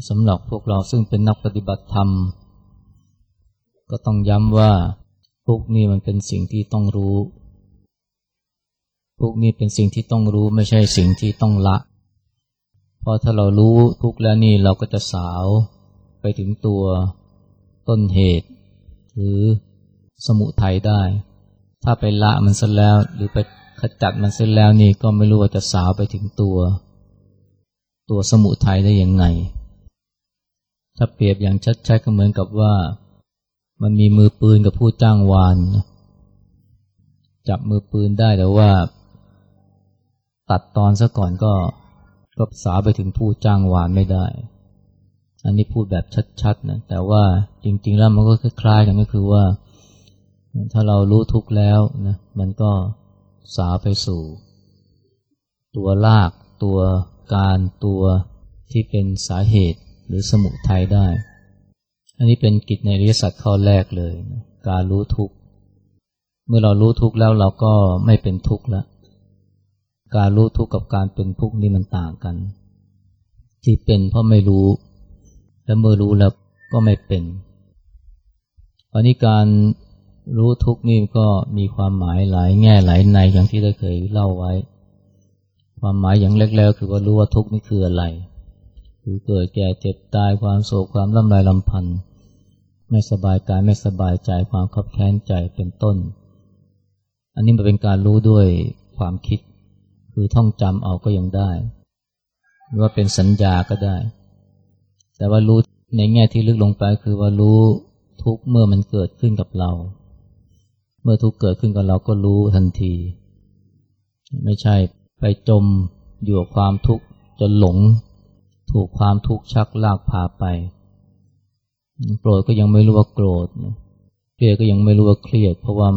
สำหรับพวกเราซึ่งเป็นนักปฏิบัติธรรมก็ต้องย้ำว่าทุกข์นี่มันเป็นสิ่งที่ต้องรู้ทุกข์นี่เป็นสิ่งที่ต้องรู้ไม่ใช่สิ่งที่ต้องละเพราะถ้าเรารู้ทุกข์แล้วนี่เราก็จะสาวไปถึงตัวต้นเหตุหรือสมุทัยได้ถ้าไปละมันซะแล้วหรือไปขจัดมันเสร็จแล้วนี่ก็ไม่รู้ว่าจะสาวไปถึงตัวสมุทัยได้ยังไงถ้าเปรียบอย่างชัดๆก็เหมือนกับว่ามันมีมือปืนกับผู้จ้างวานจับมือปืนได้แต่ว่าตัดตอนซะก่อนก็สาวไปถึงผู้จ้างวานไม่ได้อันนี้พูดแบบชัดๆนะแต่ว่าจริงๆแล้วมันก็คล้ายๆกันก็คือว่าถ้าเรารู้ทุกข์แล้วนะมันก็สาวไปสู่ตัวรากตัวการตัวที่เป็นสาเหตุหรือสมุทัยได้อันนี้เป็นกิจในอริยสัจข้อแรกเลยนะการรู้ทุกข์เมื่อเรารู้ทุกข์แล้วเราก็ไม่เป็นทุกข์แล้วการรู้ทุกข์กับการเป็นทุกข์นี่มันต่างกันที่เป็นเพราะไม่รู้และเมื่อรู้แล้วก็ไม่เป็นอันนี้การรู้ทุกข์นี่ก็มีความหมายหลายแง่หลายในอย่างที่ได้เคยเล่าไว้ความหมายอย่างแรกๆคือว่ารู้ว่าทุกข์นี่คืออะไรคือเกิดแก่เจ็บตายความโศกความร่ำไรรำพันไม่สบายกายไม่สบายใจความคับแค้นใจเป็นต้นอันนี้มันเป็นการรู้ด้วยความคิดคือท่องจำเอาก็ยังได้หรือว่าเป็นสัญญาก็ได้แต่ว่ารู้ในแง่ที่ลึกลงไปคือว่ารู้ทุกข์เมื่อมันเกิดขึ้นกับเราเมื่อทุกข์เกิดขึ้นกับเราก็รู้ทันทีไม่ใช่ไปจมอยู่กับความทุกข์จนหลงถูกความทุกข์ชักลากพาไปโกรธก็ยังไม่รู้ว่าโกรธเครียดก็ยังไม่รู้ว่าเครียดเพราะว่า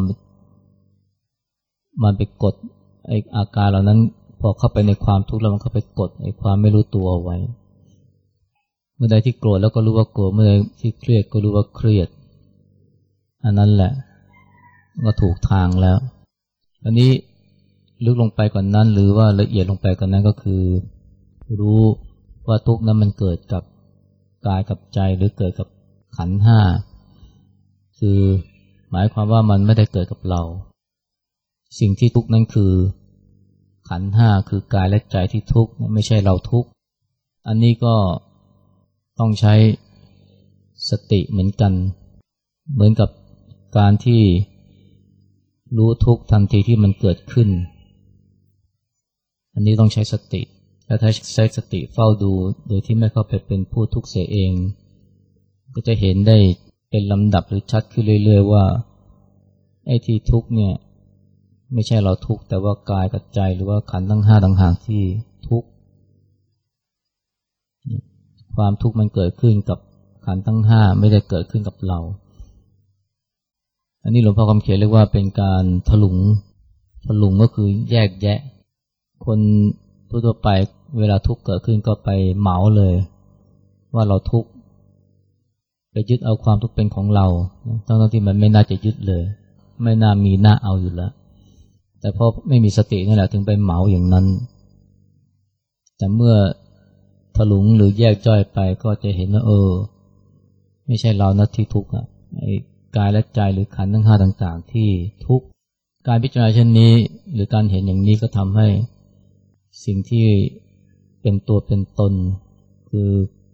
มันไปกดไอ้อาการเหล่านั้นพอเข้าไปในความทุกข์แล้วมันเข้าไปกดไอ้ความไม่รู้ตัวเอาไว้เมื่อใดที่โกรธแล้วก็รู้ว่าโกรธเมื่อใดที่เครียดก็รู้ว่าเครียดอันนั้นแหละก็ถูกทางแล้วอันนี้ลึกลงไปกว่านั้นหรือว่าละเอียดลงไปกว่านั้นก็คือรู้ว่าทุกข์นั้นมันเกิดกับกายกับใจหรือเกิดกับขันธ์ห้าคือหมายความว่ามันไม่ได้เกิดกับเราสิ่งที่ทุกข์นั้นคือขันธ์ห้าคือกายและใจที่ทุกข์ไม่ใช่เราทุกข์อันนี้ก็ต้องใช้สติเหมือนกันเหมือนกับการที่รู้ทุกข์ทันทีที่มันเกิดขึ้นอันนี้ต้องใช้สติและถ้าใช้สติเฝ้าดูโดยที่ไม่เข้าไปเป็นผู้ทุกข์เสียเองก็จะเห็นได้เป็นลำดับหรือชัดขึ้นเรื่อยๆว่าไอ้ที่ทุกข์เนี่ยไม่ใช่เราทุกข์แต่ว่ากายกับใจหรือว่าขันธ์ทั้งห้าต่างหากที่ทุกข์ความทุกข์มันเกิดขึ้นกับขันธ์ทั้งห้าไม่ได้เกิดขึ้นกับเราอันนี้หลวงพ่อคำเขียนเรียกว่าเป็นการถลุงก็คือแยกแยะคนทั่วไปเวลาทุกข์เกิดขึ้นก็ไปเหมาเลยว่าเราทุกข์ไปยึดเอาความทุกข์เป็นของเราทั้งที่มันไม่น่าจะยึดเลยไม่น่ามีน่าเอาอยู่แล้วแต่พอไม่มีสตินั่นแหละถึงไปเหมาอย่างนั้นแต่เมื่อถลุงหรือแยกย่อยไปก็จะเห็นว่าไม่ใช่เรานะที่ทุกข์ไอ้กายและใจหรือขันธ์ทั้งห้าต่างๆที่ทุกข์การพิจารณาเช่นนี้หรือการเห็นอย่างนี้ก็ทำให้สิ่งที่เป็นตัวเป็นตนคือ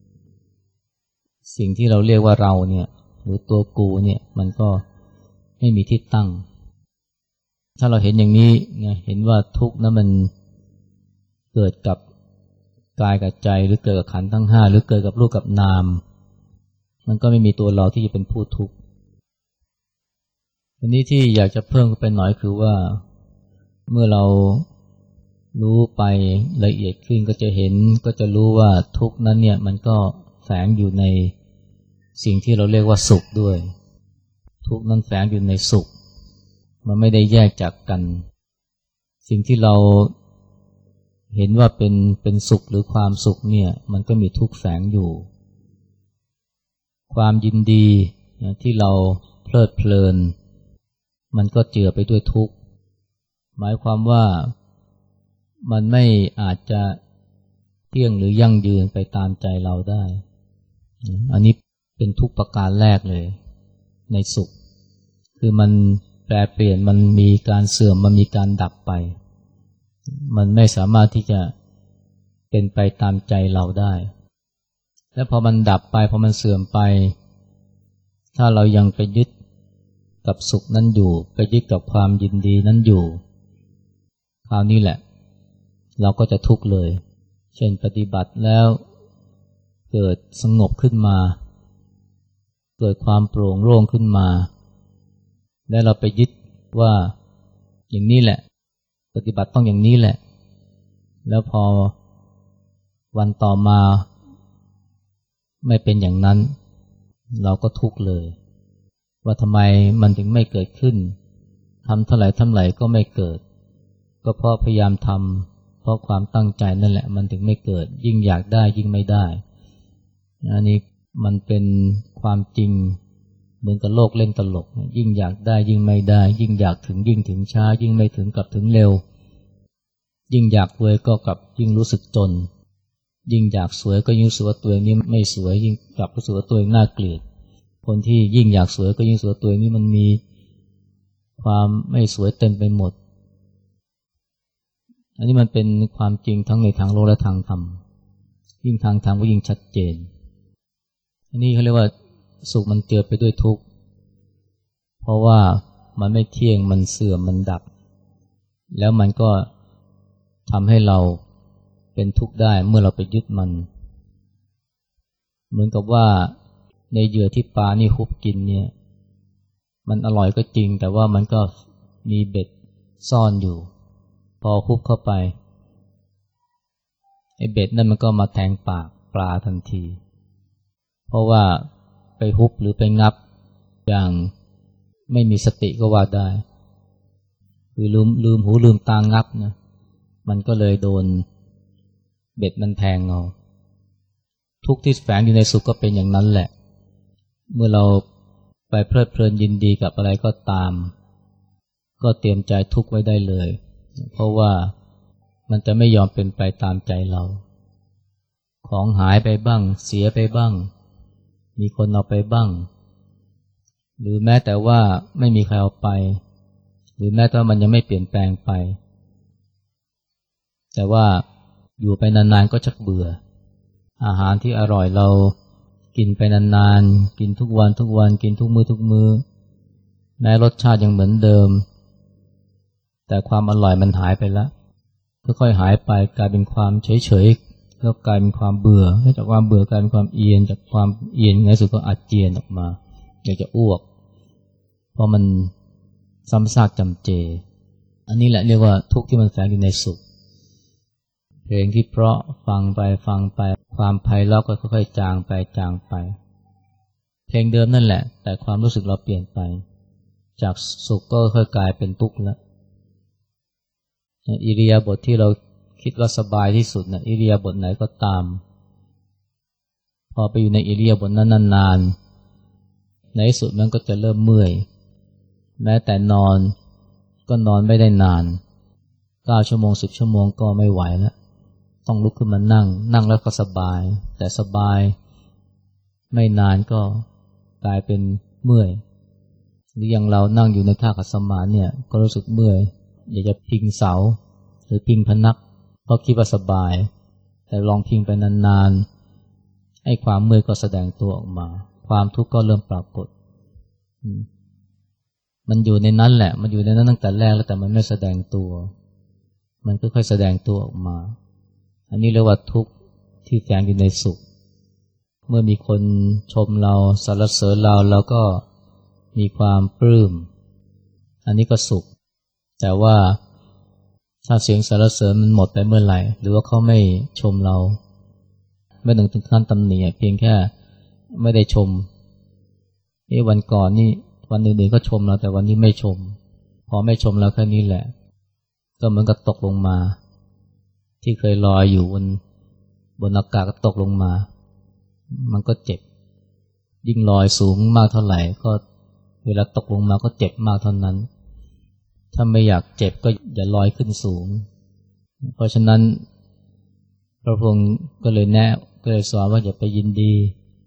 สิ่งที่เราเรียกว่าเราเนี่ยหรือตัวกูเนี่ยมันก็ไม่มีที่ตั้งถ้าเราเห็นอย่างนี้นะเห็นว่าทุกข์นั้นมันเกิดกับกายกับใจหรือเกิดกับขันธ์ทั้งห้าหรือเกิดกับรูปกับนามมันก็ไม่มีตัวเราที่จะเป็นผู้ทุกข์อันนี้ที่อยากจะเพิ่มไปหน่อยคือว่าเมื่อเรารู้ไปละเอียดขึ้นก็จะเห็นก็จะรู้ว่าทุกข์นั้นเนี่ยมันก็แฝงอยู่ในสิ่งที่เราเรียกว่าสุขด้วยทุกข์นั้นแฝงอยู่ในสุขมันไม่ได้แยกจากกันสิ่งที่เราเห็นว่าเป็นสุขหรือความสุขเนี่ยมันก็มีทุกข์แฝงอยู่ความยินดีที่เราเพลิดเพลินมันก็เจือไปด้วยทุกข์หมายความว่ามันไม่อาจจะเที่ยงหรือยั่งยืนไปตามใจเราได้อันนี้เป็นทุกข์ประการแรกเลยในสุขคือมันแปรเปลี่ยนมันมีการเสื่อมมันมีการดับไปมันไม่สามารถที่จะเป็นไปตามใจเราได้และพอมันดับไปพอมันเสื่อมไปถ้าเรายังไปยึดกับสุขนั้นอยู่ไปยึดกับความยินดีนั้นอยู่คราวนี้แหละเราก็จะทุกข์เลยเช่นปฏิบัติแล้วเกิดสงบขึ้นมาเกิดความโปร่งโล่งขึ้นมาและเราไปยึดว่าอย่างนี้แหละปฏิบัติต้องอย่างนี้แหละแล้วพอวันต่อมาไม่เป็นอย่างนั้นเราก็ทุกข์เลยว่าทำไมมันถึงไม่เกิดขึ้นทำเท่าไหร่ก็ไม่เกิดก็เพราะพยายามทำเพราะความตั้งใจนั่นแหละมันถึงไม่เกิดยิ่งอยากได้ยิ่งไม่ได้อันนี้มันเป็นความจริงเหมือนกับโลกเล่นตลกยิ่งอยากได้ยิ่งไม่ได้ยิ่งอยากถึงยิ่งถึงช้ายิ่งไม่ถึงกลับถึงเร็วยิ่งอยากรวยก็กลับยิ่งรู้สึกจนยิ่งอยากสวยก็ยิ่งรู้สึกว่าตัวเองนี้ไม่สวยยิ่งกลับรู้สึกว่าตัวเองน่าเกลียดคนที่ยิ่งอยากสวยก็ยิ่งรู้สึกว่าตัวเองนี้มันมีความไม่สวยเต็มไปหมดอันนี้มันเป็นความจริงทั้งในทางโลกและทางธรรมยิ่งทางธรรมก็ยิ่งชัดเจนอันนี้เขาเรียกว่าสุขมันเจือไปด้วยทุกข์เพราะว่ามันไม่เที่ยงมันเสื่อมมันดับแล้วมันก็ทำให้เราเป็นทุกข์ได้เมื่อเราไปยึดมันเหมือนกับว่าในเหยื่อที่ปลานี่ฮุบกินเนี่ยมันอร่อยก็จริงแต่ว่ามันก็มีเบ็ดซ่อนอยู่พอฮุบเข้าไปไอ้เบ็ดนั่นมันก็มาแทงปากปลาทันทีเพราะว่าไปฮุบหรือไปงับอย่างไม่มีสติก็ว่าได้คือลืมหูลืมตางับนะมันก็เลยโดนเบ็ดมันแทงเอาทุกข์ที่แฝงอยู่ในสุขก็เป็นอย่างนั้นแหละเมื่อเราไปเพลิดเพลินยินดีกับอะไรก็ตามก็เตรียมใจทุกข์ไว้ได้เลยเพราะว่ามันจะไม่ยอมเป็นไปตามใจเราของหายไปบ้างเสียไปบ้างมีคนเอาไปบ้างหรือแม้แต่ว่าไม่มีใครเอาไปหรือแม้แต่มันยังไม่เปลี่ยนแปลงไปแต่ว่าอยู่ไปนานๆก็ชักเบื่ออาหารที่อร่อยเรากินไปนานๆกินทุกวันกินทุกมื้อแม้รสชาติยังเหมือนเดิมแต่ความอร่อยมันหายไปแล้วค่อยๆหายไปกลายเป็นความเฉยๆแล้วกลายเป็นความเบื่อจากความเบื่อกลายเป็นความเอียนจากความเอียนในสุดก็อาเจียนออกมาอยากจะอ้วกเพราะมันซ้ำซากจำเจอันนี้แหละเรียกว่าทุกข์ที่มันแฝงอยู่ในสุขเพลงที่เพราะฟังไปความไพเราะก็ค่อยๆจางไปเพลงเดิมนั่นแหละแต่ความรู้สึกเราเปลี่ยนไปจากสุขก็ค่อยกลายเป็นทุกข์แล้วอิริยาบถที่เราคิดว่าสบายที่สุดนะอิริยาบถไหนก็ตามพอไปอยู่ในอิริยาบถนั้นนานๆในที่สุดมันก็จะเริ่มเมื่อยแม้แต่นอนก็นอนไม่ได้นาน9 ชั่วโมง10 ชั่วโมงก็ไม่ไหวแล้วต้องลุกขึ้นมานั่งแล้วก็สบายแต่สบายไม่นานก็กลายเป็นเมื่อยหรืออย่างเรานั่งอยู่ในท่าขัดสมาธิเนี่ยก็รู้สึกเมื่อยอยากจะพิงเสาหรือพิงพนักก็คิดว่าสบายแต่ลองพิงไปนานๆไอ้ความเมื่อยก็แสดงตัวออกมาความทุกข์ก็เริ่มปรากฏมันอยู่ในนั้นแหละมันอยู่ในนั้นตั้งแต่แรกแล้วแต่มันไม่แสดงตัวมันค่อยๆแสดงตัวออกมาอันนี้เรียกว่าทุกข์ที่แฝงอยู่ในสุขเมื่อมีคนชมเราสรรเสริญเราก็มีความปลื้มอันนี้ก็สุขแต่ว่าถ้าเสียงสรรเสริญมันหมดไปเมื่อไหร่หรือว่าเขาไม่ชมเราไม่ถึงขั้นตำหนิเพียงแค่ไม่ได้ชมวันก่อนนี่วันอื่นๆก็ชมเราแต่วันนี้ไม่ชมพอไม่ชมเราแค่นี้แหละก็เหมือนกับตกลงมาที่เคยลอยอยู่บนอากาศก็ตกลงมามันก็เจ็บยิ่งลอยสูงมากเท่าไหร่ก็เวลาตกลงมาก็เจ็บมากเท่านั้นถ้าไม่อยากเจ็บก็อย่าลอยขึ้นสูงเพราะฉะนั้นพระพุทธองค์ก็เลยสอนว่าอย่าไปยินดี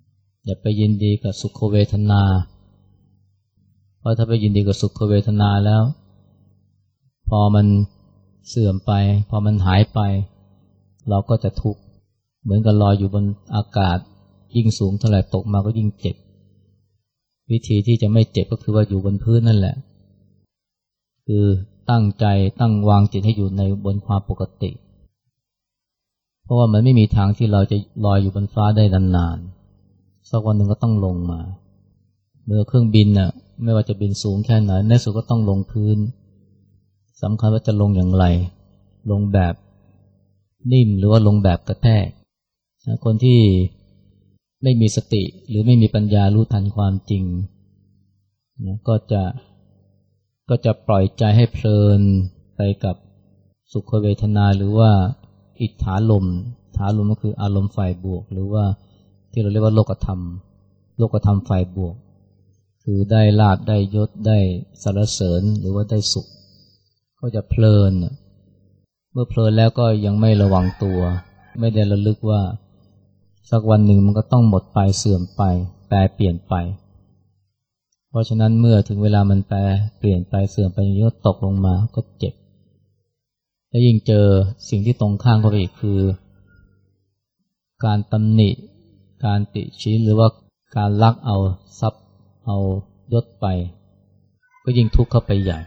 อย่าไปยินดีกับสุขเวทนาเพราะถ้าไปยินดีกับสุขเวทนาแล้วพอมันเสื่อมไปพอมันหายไปเราก็จะทุกข์เหมือนกับลอยอยู่บนอากาศยิ่งสูงเท่าไหร่ตกมาก็ยิ่งเจ็บวิธีที่จะไม่เจ็บก็คือว่าอยู่บนพื้นนั่นแหละคือตั้งใจตั้งวางจิตให้อยู่ในบนความปกติเพราะว่ามันไม่มีทางที่เราจะลอยอยู่บนฟ้าได้นานๆสักวันหนึ่งก็ต้องลงมาเมื่อเครื่องบินน่ะไม่ว่าจะบินสูงแค่ไหนในสุดก็ต้องลงพื้นสำคัญว่าจะลงอย่างไรลงแบบนิ่มหรือว่าลงแบบกระแทกคนที่ไม่มีสติหรือไม่มีปัญญารู้ทันความจริงนะก็จะปล่อยใจให้เพลินไปกับสุขเวทนาหรือว่าอิทธาลมก็คืออารมณ์ฝ่ายบวกหรือว่าที่เราเรียกว่าโลกธรรมฝ่ายบวกคือได้ลาภได้ยศได้สรรเสริญหรือว่าได้สุขก็จะเพลินเมื่อเพลินแล้วก็ยังไม่ระวังตัวไม่ได้ระลึกว่าสักวันหนึ่งมันก็ต้องหมดไปเสื่อมไปแปรเปลี่ยนไปเพราะฉะนั้นเมื่อถึงเวลามันแปรเปลี่ยนไปเสื่อมไปยศตกลงมาก็เจ็บและยิ่งเจอสิ่งที่ตรงข้ามเข้าไปอีกคือการตำหนิการติชินหรือว่าการลักเอาทรัพย์เอายศไปก็ยิ่งทุกข์เข้าไปใหญ่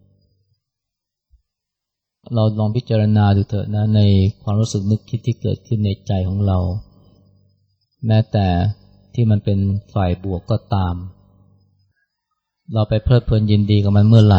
เราลองพิจารณาดูเถอะนะในความรู้สึกนึกคิดที่เกิดขึ้นในใจของเราแม้แต่ที่มันเป็นฝ่ายบวกก็ตามเราไปเพลิดเพลินยินดีกับมันเมื่อไหร่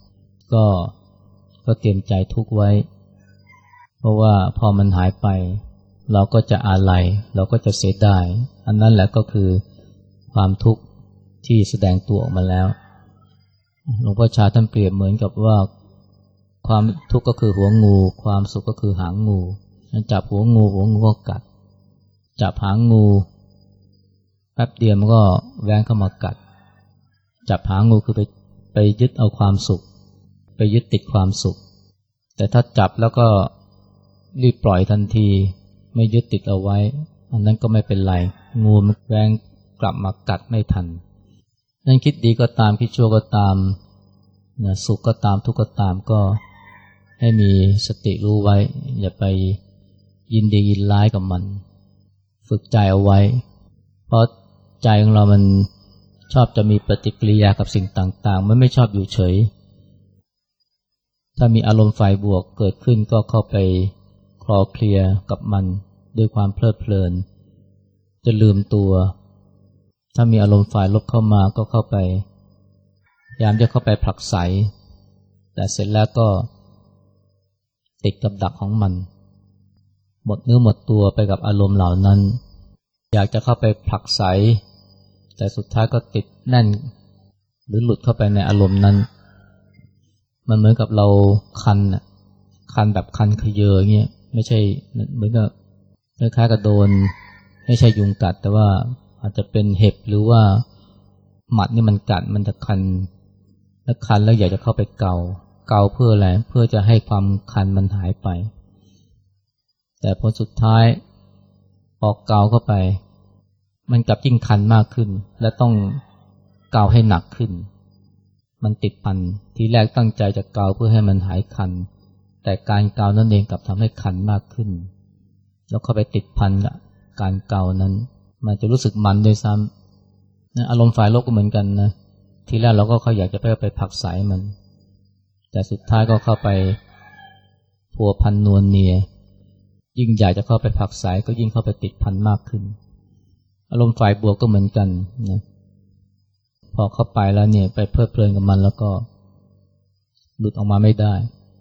ก็เตรียมใจทุกข์ไว้เพราะว่าพอมันหายไปเราก็จะอาลัยเราก็จะเสียดายอันนั้นแหละก็คือความทุกข์ที่แสดงตัวออกมาแล้วหลวงพ่อชาท่านเปรียบเหมือนกับว่าความทุกข์ก็คือหัวงูความสุขก็คือหางงูจับหัวงูก็กัดจับหางงูแป๊บเดียวมันก็แว้งเข้ามากัดจับหางงูคือไปยึดเอาความสุขไปยึดติดความสุขแต่ถ้าจับแล้วก็รีบปล่อยทันทีไม่ยึดติดเอาไว้อันนั้นก็ไม่เป็นไรงูมันแว้งกลับมากัดไม่ทันนั่นคิดดีก็ตามคิดชั่วก็ตามนะสุขก็ตามทุกข์ก็ตามก็ให้มีสติรู้ไว้อย่าไปยินดียินร้ายกับมันฝึกใจเอาไว้เพราะใจของเรามันชอบจะมีปฏิกิริยากับสิ่งต่างๆมันไม่ชอบอยู่เฉยถ้ามีอารมณ์ฝ่ายบวกเกิดขึ้นก็เข้าไปคลอเคลียร์กับมันด้วยความเพลิดเพลินจะลืมตัวถ้ามีอารมณ์ฝ่ายลบเข้ามาก็เข้าไปพยายามจะเข้าไปผลักไสแต่เสร็จแล้วก็ติดกับดักของมันหมดเนื้อหมดตัวไปกับอารมณ์เหล่านั้นอยากจะเข้าไปผลักไสแต่สุดท้ายก็ติดแน่นหรือหลุดเข้าไปในอารมณ์นั้นมันเหมือนกับเราคันแบบคันเขยอเงี้ยไม่ใช่เหมือนกับคล้ายๆกับโดนไม่ใช่ยุงกัดแต่ว่าอาจจะเป็นเห็บหรือว่าหมัดนี่มันกัดมันจะคันแล้วคันแล้วอยากจะเข้าไปเกาเพื่ออะไรเพื่อจะให้ความคันมันหายไปแต่ผลสุดท้ายพอเกาเข้าไปมันกลับยิ่งคันมากขึ้นและต้องเกาให้หนักขึ้นมันติดพันทีแรกตั้งใจจะเกาเพื่อให้มันหายคันแต่การเกานั่นเองกลับทำให้คันมากขึ้นแล้วเข้าไปติดพันกับการเกานั้นมันจะรู้สึกมันด้วยซ้ำนะอารมณ์ฝ่ายลบก็เหมือนกันนะทีแรกเราก็เขาอยากจะไปผลักไสมันแต่สุดท้ายก็เข้าไปพัวพันนวลเนียยิ่งอยากจะเข้าไปผลักไสก็ยิ่งเข้าไปติดพันมากขึ้นอารมณ์ฝ่ายบวกก็เหมือนกันนะพอเข้าไปแล้วเนี่ยไปเพลิดเพลินกับมันแล้วก็หลุดออกมาไม่ได้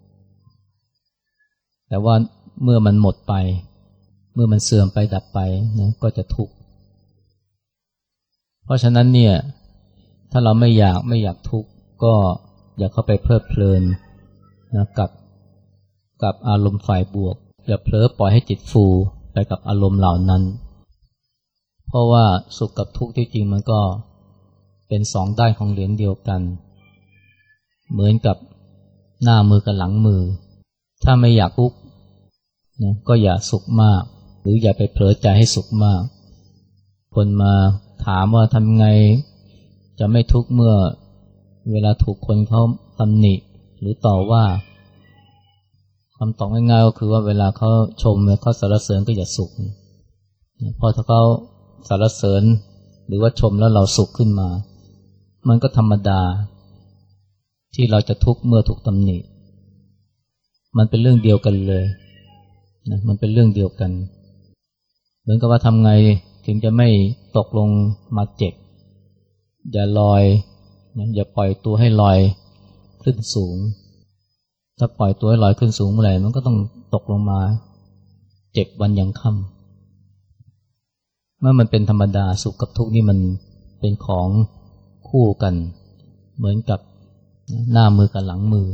แต่ว่าเมื่อมันหมดไปเมื่อมันเสื่อมไปดับไปนะก็จะทุกข์เพราะฉะนั้นเนี่ยถ้าเราไม่อยากทุกข์ก็อย่าเข้าไปเพลิดเพลินนะกับอารมณ์ฝ่ายบวกอย่าเผลอปล่อยให้จิตฟูไปกับอารมณ์เหล่านั้นเพราะว่าสุขกับทุกข์ที่จริงมันก็เป็นสองด้านของเหรียญเดียวกันเหมือนกับหน้ามือกับหลังมือถ้าไม่อยากทุกข์นะก็อย่าสุขมากหรืออย่าไปเผลอใจให้สุขมากคนมาถามว่าทำไงจะไม่ทุกข์เมื่อเวลาถูกคนเขาตำหนิหรือต่อว่าคำตอบง่ายๆก็คือว่าเวลาเขาชมเขาสรรเสริญก็อย่าสุขเพราะถ้าเขาสรรเสริญหรือว่าชมแล้วเราสุขขึ้นมามันก็ธรรมดาที่เราจะทุกข์เมื่อถูกตำหนิมันเป็นเรื่องเดียวกันเลยนะมันเป็นเรื่องเดียวกันเหมือนกับว่าทำไงถึงจะไม่ตกลงมาเจ็บอย่าลอยอย่าปล่อยตัวให้ลอยขึ้นสูงถ้าปล่อยตัวให้ลอยขึ้นสูงเมื่อไหร่มันก็ต้องตกลงมาเจ็บวันยังค่ำเมื่อมันเป็นธรรมดาสุขกับทุกข์นี่มันเป็นของคู่กันเหมือนกับหน้ามือกับหลังมือ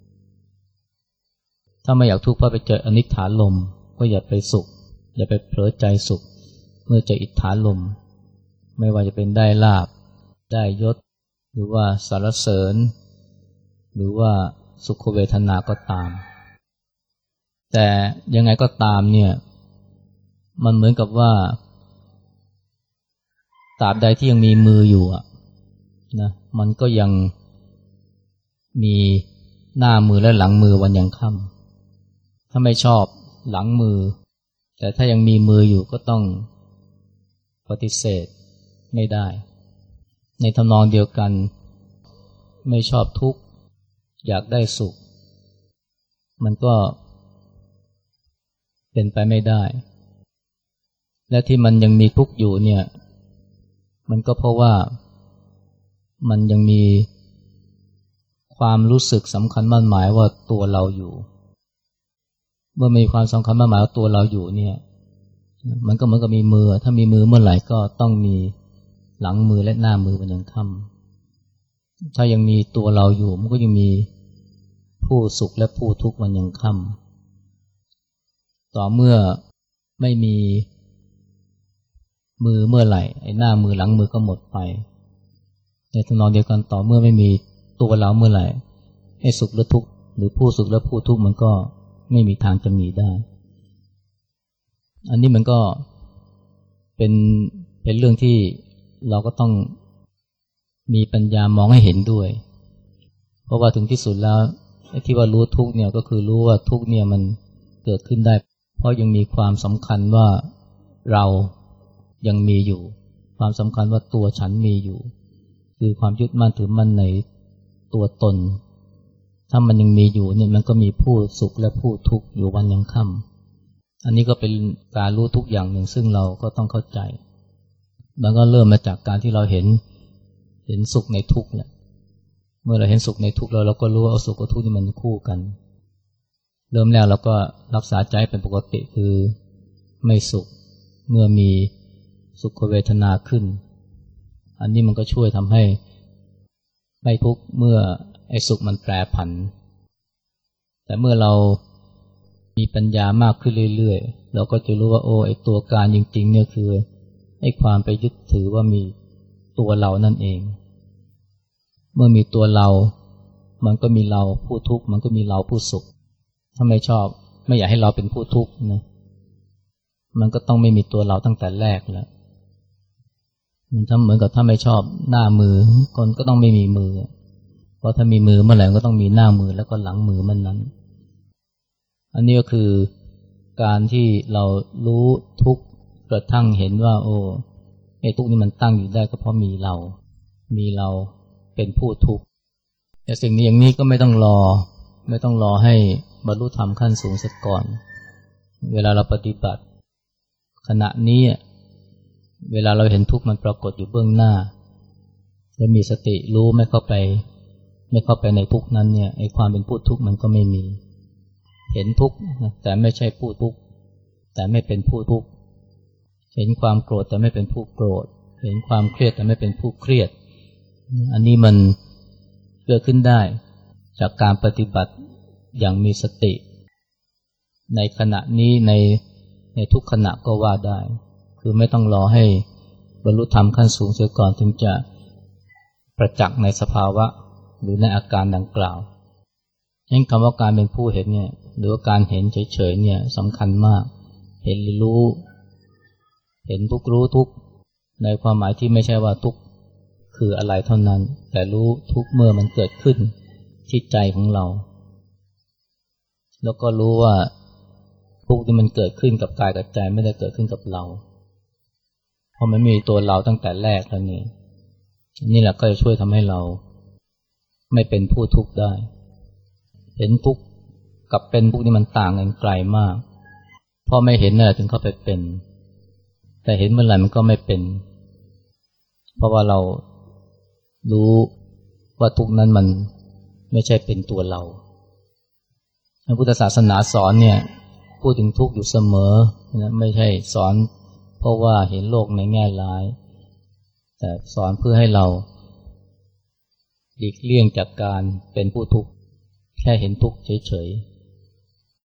ถ้าไม่อยากทุกข์เพราะไปเจออนิจฐานลมก็อย่าไปสุขอย่าไปเผลอใจสุขเมื่อเจออิทธานลมไม่ว่าจะเป็นได้ลาภได้ยศหรือว่าสรรเสริญหรือว่าสุขเวทนาก็ตามแต่ยังไงก็ตามเนี่ยมันเหมือนกับว่าตราบใดที่ยังมีมืออยู่นะมันก็ยังมีหน้ามือและหลังมือวันยังค่ำถ้าไม่ชอบหลังมือแต่ถ้ายังมีมืออยู่ก็ต้องปฏิเสธไม่ได้ในทำนองเดียวกันไม่ชอบทุกข์อยากได้สุขมันก็เป็นไปไม่ได้และที่มันยังมีทุกข์อยู่เนี่ยมันก็เพราะว่ามันยังมีความรู้สึกสำคัญมั่นหมายว่าตัวเราอยู่เมื่อมีความสำคัญมั่นหมายว่าตัวเราอยู่เนี่ยมันก็เหมือนกับมีมือถ้ามีมือเมื่อไหร่ก็ต้องมีหลังมือและหน้ามือวันยังค่ำถ้ายังมีตัวเราอยู่มันก็ยังมีผู้สุขและผู้ทุกข์วันยังค่ำต่อเมื่อไม่มีมือเมื่อไหร่ไอ้หน้ามือหลังมือก็หมดไปในทำนองเดียวกันต่อเมื่อไม่มีตัวเราเมื่อไหร่ไอ้สุขและทุกข์หรือผู้สุขและผู้ทุกข์มันก็ไม่มีทางจะมีได้อันนี้มันก็เป็นเรื่องที่เราก็ต้องมีปัญญามองให้เห็นด้วยเพราะว่าถึงที่สุดแล้วไอ้ที่ว่ารู้ทุกข์เนี่ยก็คือรู้ว่าทุกข์เนี่ยมันเกิดขึ้นได้เพราะยังมีความสำคัญว่าเรายังมีอยู่ความสำคัญว่าตัวฉันมีอยู่คือความยึดมั่นถือมั่นในตัวตนถ้ามันยังมีอยู่เนี่ยมันก็มีผู้สุขและผู้ทุกข์อยู่วันยังค่ำอันนี้ก็เป็นการรู้ทุกอย่างหนึ่งซึ่งเราก็ต้องเข้าใจมันก็เริ่มมาจากการที่เราเห็นสุขในทุกข์แหละเมื่อเราเห็นสุขในทุกข์แล้วเราก็รู้ว่าสุขกับทุกข์นี่มันคู่กันเริ่มแล้วเราก็รักษาใจเป็นปกติคือไม่สุขเมื่อมีสุขเวทนาขึ้นอันนี้มันก็ช่วยทำให้ไม่ทุกข์เมื่อไอ้สุขมันแปรผันแต่เมื่อเรามีปัญญามากขึ้นเรื่อยๆเราก็จะรู้ว่าโอ้ไอ้ตัวการจริงๆเนี่ยคือไอ้ความไปยึดถือว่ามีตัวเรานั่นเองเมื่อมีตัวเรามันก็มีเราผู้ทุกข์มันก็มีเราผู้สุขถ้าไม่ชอบไม่อยากให้เราเป็นผู้ทุกข์นะมันก็ต้องไม่มีตัวเราตั้งแต่แรกแล้วมันทำเหมือนกับถ้าไม่ชอบหน้ามือคนก็ต้องไม่มีมือเพราะถ้ามีมือเมื่อไหร่ก็ต้องมีหน้ามือแล้วก็หลังมือมันนั้นอันนี้ก็คือการที่เรารู้ทุกข์กระทั่งเห็นว่าโอ้ไอ้ทุกข์นี่มันตั้งอยู่ได้ก็เพราะมีเราเป็นผู้ทุกข์แต่สิ่งนี้อย่างนี้ก็ไม่ต้องรอให้บรรลุธรรมขั้นสูงเสียก่อนเวลาเราปฏิบัติขณะนี้เวลาเราเห็นทุกข์มันปรากฏอยู่เบื้องหน้าแล้วมีสติรู้ไม่เข้าไปในทุกข์นั้นเนี่ยไอ้ความเป็นผู้ทุกข์มันก็ไม่มีเห็นทุกข์แต่ไม่ใช่ผู้ทุกข์แต่ไม่เป็นผู้ทุกข์เห็นความโกรธแต่ไม่เป็นผู้โกรธเห็นความเครียดแต่ไม่เป็นผู้เครียดอันนี้มันเกิดขึ้นได้จากการปฏิบัติอย่างมีสติในขณะนี้ในทุกขณะก็ว่าได้คือไม่ต้องรอให้บรรลุธรรมขั้นสูงเสียก่อนถึงจะประจักษ์ในสภาวะหรือในอาการดังกล่าวยิ่งคำว่าการเป็นผู้เห็นเนี่ยหรือว่าการเห็นเฉยๆเนี่ยสำคัญมากเห็นรู้ทุกข์ในความหมายที่ไม่ใช่ว่าทุกข์คืออะไรเท่านั้นแต่รู้ทุกข์เมื่อมันเกิดขึ้นที่ใจของเราแล้วก็รู้ว่าทุกข์ที่มันเกิดขึ้นกับกายกับใจไม่ได้เกิดขึ้นกับเราเพราะมันมีตัวเราตั้งแต่แรกแล้วนี่แหละก็จะช่วยทำให้เราไม่เป็นผู้ทุกข์ได้เห็นทุกข์กับเป็นทุกข์นี่มันต่างกันไกลมากพอไม่เห็นน่ะถึงเข้าไปเป็นแต่เห็นเมื่อไหร่มันก็ไม่เป็นเพราะว่าเรารู้ว่าทุกข์นั้นมันไม่ใช่เป็นตัวเราพระพุทธศาสนาสอนเนี่ยพูดถึงทุกข์อยู่เสมอนะไม่ใช่สอนเพราะว่าเห็นโลกในแง่ร้ายแต่สอนเพื่อให้เราหลีกเลี่ยงจากการเป็นผู้ทุกข์แค่เห็นทุกข์เฉยๆ